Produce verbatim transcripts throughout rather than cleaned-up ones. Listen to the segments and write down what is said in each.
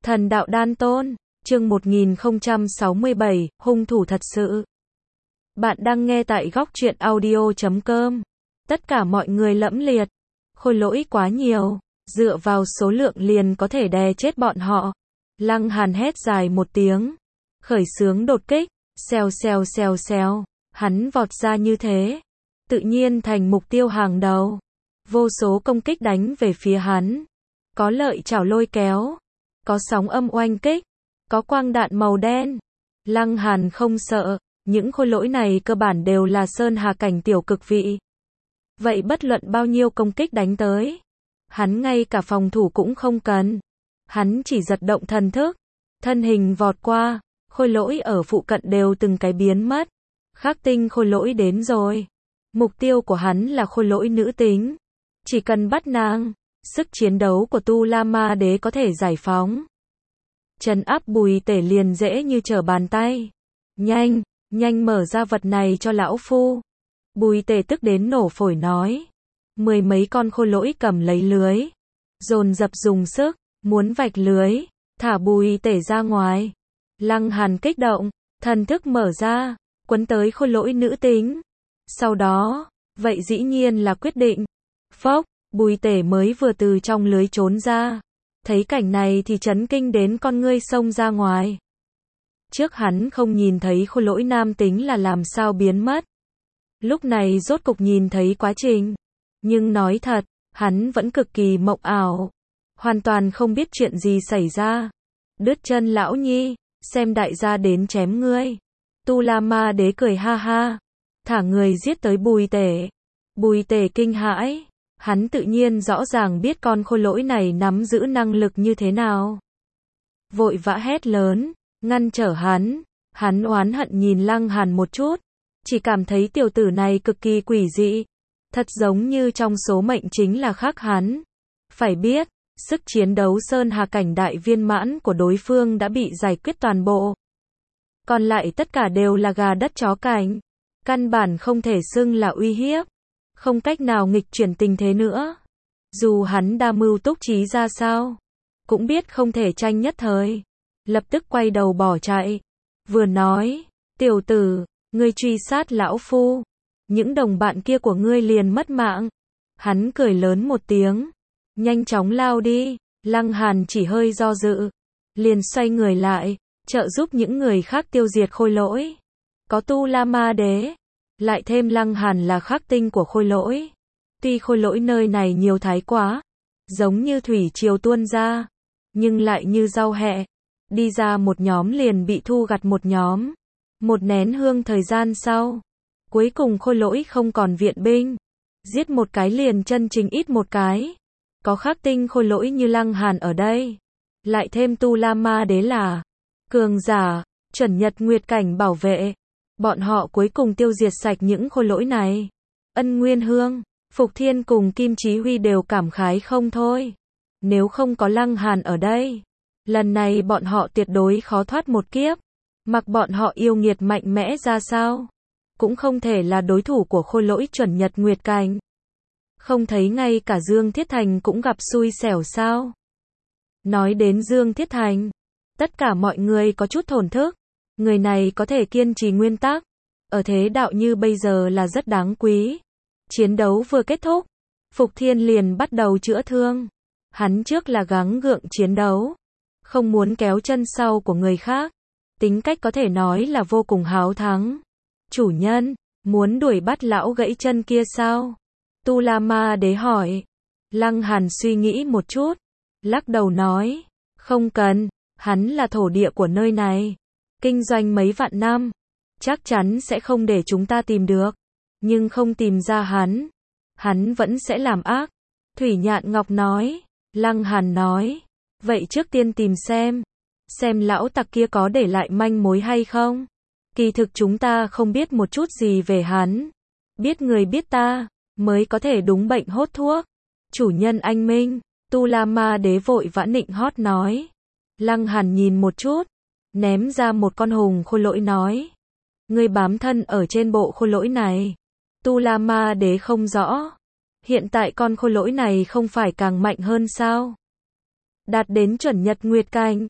Thần đạo đan tôn, chương một nghìn không trăm sáu mươi bảy, hung thủ thật sự. Bạn đang nghe tại góc truyện audio chấm com. Tất cả mọi người lẫm liệt. Khôi lỗi quá nhiều, dựa vào số lượng liền có thể đè chết bọn họ. Lăng Hàn hét dài một tiếng, khởi xướng đột kích, xèo xèo xèo xèo, hắn vọt ra như thế, tự nhiên thành mục tiêu hàng đầu. Vô số công kích đánh về phía hắn, có lợi chảo lôi kéo, có sóng âm oanh kích, có quang đạn màu đen. Lăng Hàn không sợ, những khôi lỗi này cơ bản đều là sơn hà cảnh tiểu cực vị. Vậy bất luận bao nhiêu công kích đánh tới, hắn ngay cả phòng thủ cũng không cần. Hắn chỉ giật động thần thức, thân hình vọt qua, khôi lỗi ở phụ cận đều từng cái biến mất. Khắc tinh khôi lỗi đến rồi. Mục tiêu của hắn là khôi lỗi nữ tính. Chỉ cần bắt nàng, sức chiến đấu của Tu La Ma Đế có thể giải phóng. Trấn áp Bùi Tể liền dễ như trở bàn tay. Nhanh, nhanh mở ra vật này cho lão phu. Bùi Tể tức đến nổ phổi nói. Mười mấy con khôi lỗi cầm lấy lưới, dồn dập dùng sức, muốn vạch lưới, thả Bùi Tể ra ngoài. Lăng Hàn kích động, thần thức mở ra, quấn tới khôi lỗi nữ tính. Sau đó, vậy dĩ nhiên là quyết định. Phốc, Bùi Tể mới vừa từ trong lưới trốn ra. Thấy cảnh này thì chấn kinh đến con ngươi xông ra ngoài. Trước hắn không nhìn thấy khôi lỗi nam tính là làm sao biến mất. Lúc này rốt cục nhìn thấy quá trình. Nhưng nói thật, hắn vẫn cực kỳ mộng ảo. Hoàn toàn không biết chuyện gì xảy ra. Đứt chân lão nhi, xem đại gia đến chém ngươi. Tu La Ma Đế cười ha ha, thả người giết tới Bùi Tể. Bùi Tể kinh hãi. Hắn tự nhiên rõ ràng biết con khôi lỗi này nắm giữ năng lực như thế nào. Vội vã hét lớn, ngăn trở hắn. Hắn oán hận nhìn Lăng Hàn một chút, chỉ cảm thấy tiểu tử này cực kỳ quỷ dị. Thật giống như trong số mệnh chính là khác hắn. Phải biết, sức chiến đấu sơn hà cảnh đại viên mãn của đối phương đã bị giải quyết toàn bộ. Còn lại tất cả đều là gà đất chó cảnh. Căn bản không thể xưng là uy hiếp. Không cách nào nghịch chuyển tình thế nữa. Dù hắn đa mưu túc trí ra sao, cũng biết không thể tranh nhất thời. Lập tức quay đầu bỏ chạy. Vừa nói, tiểu tử, ngươi truy sát lão phu, những đồng bạn kia của ngươi liền mất mạng. Hắn cười lớn một tiếng, nhanh chóng lao đi. Lăng Hàn chỉ hơi do dự, liền xoay người lại, trợ giúp những người khác tiêu diệt khôi lỗi. Có Tu La Ma Đế, lại thêm Lăng Hàn là khắc tinh của khôi lỗi. Tuy khôi lỗi nơi này nhiều thái quá, giống như thủy triều tuôn ra, nhưng lại như rau hẹ. Đi ra một nhóm liền bị thu gặt một nhóm. Một nén hương thời gian sau, cuối cùng khôi lỗi không còn viện binh. Giết một cái liền chân chính ít một cái. Có khắc tinh khôi lỗi như Lăng Hàn ở đây. Lại thêm Tu La Ma Đế là cường giả, chuẩn nhật nguyệt cảnh bảo vệ. Bọn họ cuối cùng tiêu diệt sạch những khôi lỗi này. Ân Nguyên Hương, Phục Thiên cùng Kim Chí Huy đều cảm khái không thôi. Nếu không có Lăng Hàn ở đây, lần này bọn họ tuyệt đối khó thoát một kiếp. Mặc bọn họ yêu nghiệt mạnh mẽ ra sao, cũng không thể là đối thủ của khôi lỗi chuẩn nhật nguyệt cảnh. Không thấy ngay cả Dương Thiết Thành cũng gặp xui xẻo sao. Nói đến Dương Thiết Thành, tất cả mọi người có chút thổn thức. Người này có thể kiên trì nguyên tắc, ở thế đạo như bây giờ là rất đáng quý. Chiến đấu vừa kết thúc, Phục Thiên liền bắt đầu chữa thương. Hắn trước là gắng gượng chiến đấu, không muốn kéo chân sau của người khác. Tính cách có thể nói là vô cùng háo thắng. Chủ nhân, muốn đuổi bắt lão gãy chân kia sao? Tu La Ma Đế hỏi. Lăng Hàn suy nghĩ một chút, lắc đầu nói, không cần, hắn là thổ địa của nơi này. Kinh doanh mấy vạn năm, chắc chắn sẽ không để chúng ta tìm được. Nhưng không tìm ra hắn, hắn vẫn sẽ làm ác. Thủy Nhạn Ngọc nói. Lăng Hàn nói, vậy trước tiên tìm xem, xem lão tặc kia có để lại manh mối hay không. Kỳ thực chúng ta không biết một chút gì về hắn. Biết người biết ta, mới có thể đúng bệnh hốt thuốc. Chủ nhân anh minh, Tu La Ma Đế vội vã nịnh hót nói. Lăng Hàn nhìn một chút, ném ra một con hùng khôi lỗi nói. Ngươi bám thân ở trên bộ khôi lỗi này. Tu La Ma Đế không rõ. Hiện tại con khôi lỗi này không phải càng mạnh hơn sao? Đạt đến chuẩn nhật nguyệt cảnh,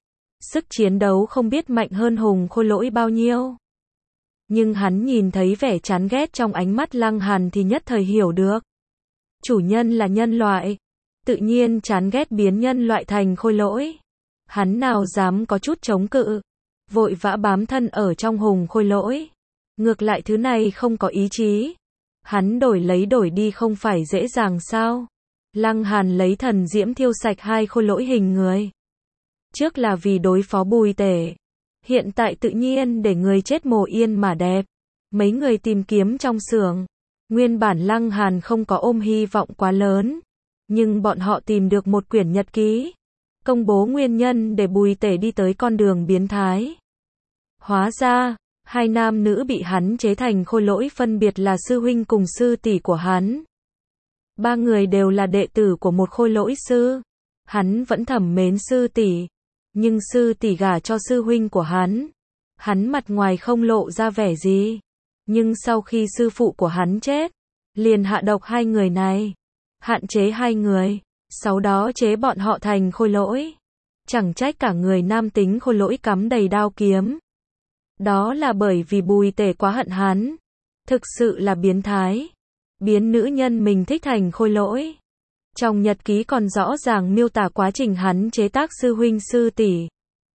sức chiến đấu không biết mạnh hơn Hùng Khôi Lỗi bao nhiêu. Nhưng hắn nhìn thấy vẻ chán ghét trong ánh mắt Lăng Hàn thì nhất thời hiểu được. Chủ nhân là nhân loại, tự nhiên chán ghét biến nhân loại thành khôi lỗi. Hắn nào dám có chút chống cự, vội vã bám thân ở trong Hùng Khôi Lỗi. Ngược lại thứ này không có ý chí, hắn đổi lấy đổi đi không phải dễ dàng sao? Lăng Hàn lấy thần diễm thiêu sạch hai khôi lỗi hình người. Trước là vì đối phó Bùi Tể, hiện tại tự nhiên để người chết mồ yên mà đẹp. Mấy người tìm kiếm trong xưởng, nguyên bản Lăng Hàn không có ôm hy vọng quá lớn, nhưng bọn họ tìm được một quyển nhật ký, công bố nguyên nhân để Bùi Tể đi tới con đường biến thái. Hóa ra, hai nam nữ bị hắn chế thành khôi lỗi phân biệt là sư huynh cùng sư tỷ của hắn. Ba người đều là đệ tử của một khôi lỗi sư. Hắn vẫn thầm mến sư tỷ, nhưng sư tỷ gả cho sư huynh của hắn. Hắn mặt ngoài không lộ ra vẻ gì, nhưng sau khi sư phụ của hắn chết, liền hạ độc hai người này, hạn chế hai người, sau đó chế bọn họ thành khôi lỗi. Chẳng trách cả người nam tính khôi lỗi cắm đầy đao kiếm. Đó là bởi vì Bùi Tể quá hận hắn, thực sự là biến thái, biến nữ nhân mình thích thành khôi lỗi. Trong nhật ký còn rõ ràng miêu tả quá trình hắn chế tác sư huynh sư tỷ.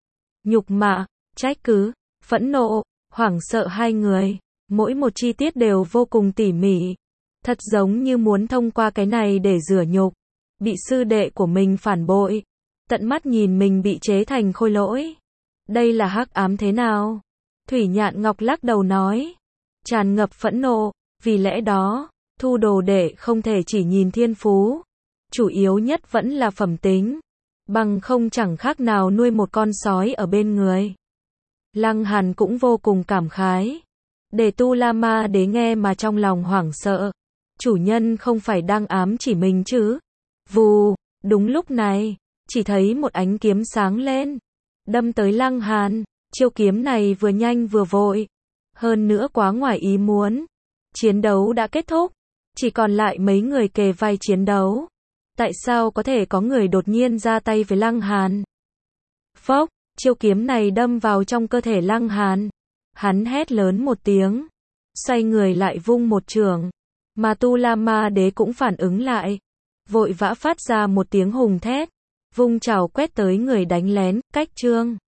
Nhục mạ, trách cứ, phẫn nộ, hoảng sợ hai người, mỗi một chi tiết đều vô cùng tỉ mỉ, thật giống như muốn thông qua cái này để rửa nhục, bị sư đệ của mình phản bội, tận mắt nhìn mình bị chế thành khôi lỗi. Đây là hắc ám thế nào? Thủy Nhạn Ngọc lắc đầu nói, tràn ngập phẫn nộ, vì lẽ đó, thu đồ đệ không thể chỉ nhìn thiên phú, chủ yếu nhất vẫn là phẩm tính, bằng không chẳng khác nào nuôi một con sói ở bên người. Lăng Hàn cũng vô cùng cảm khái, để Tu La Ma Đế nghe mà trong lòng hoảng sợ, chủ nhân không phải đang ám chỉ mình chứ? Vù, đúng lúc này, chỉ thấy một ánh kiếm sáng lên, đâm tới Lăng Hàn. Chiêu kiếm này vừa nhanh vừa vội, hơn nữa quá ngoài ý muốn. Chiến đấu đã kết thúc, chỉ còn lại mấy người kề vai chiến đấu. Tại sao có thể có người đột nhiên ra tay với Lăng Hàn? Phốc, chiêu kiếm này đâm vào trong cơ thể Lăng Hàn. Hắn hét lớn một tiếng, xoay người lại vung một chưởng, mà Tu La Ma Đế cũng phản ứng lại, vội vã phát ra một tiếng hùng thét, vung trảo quét tới người đánh lén, cách trương.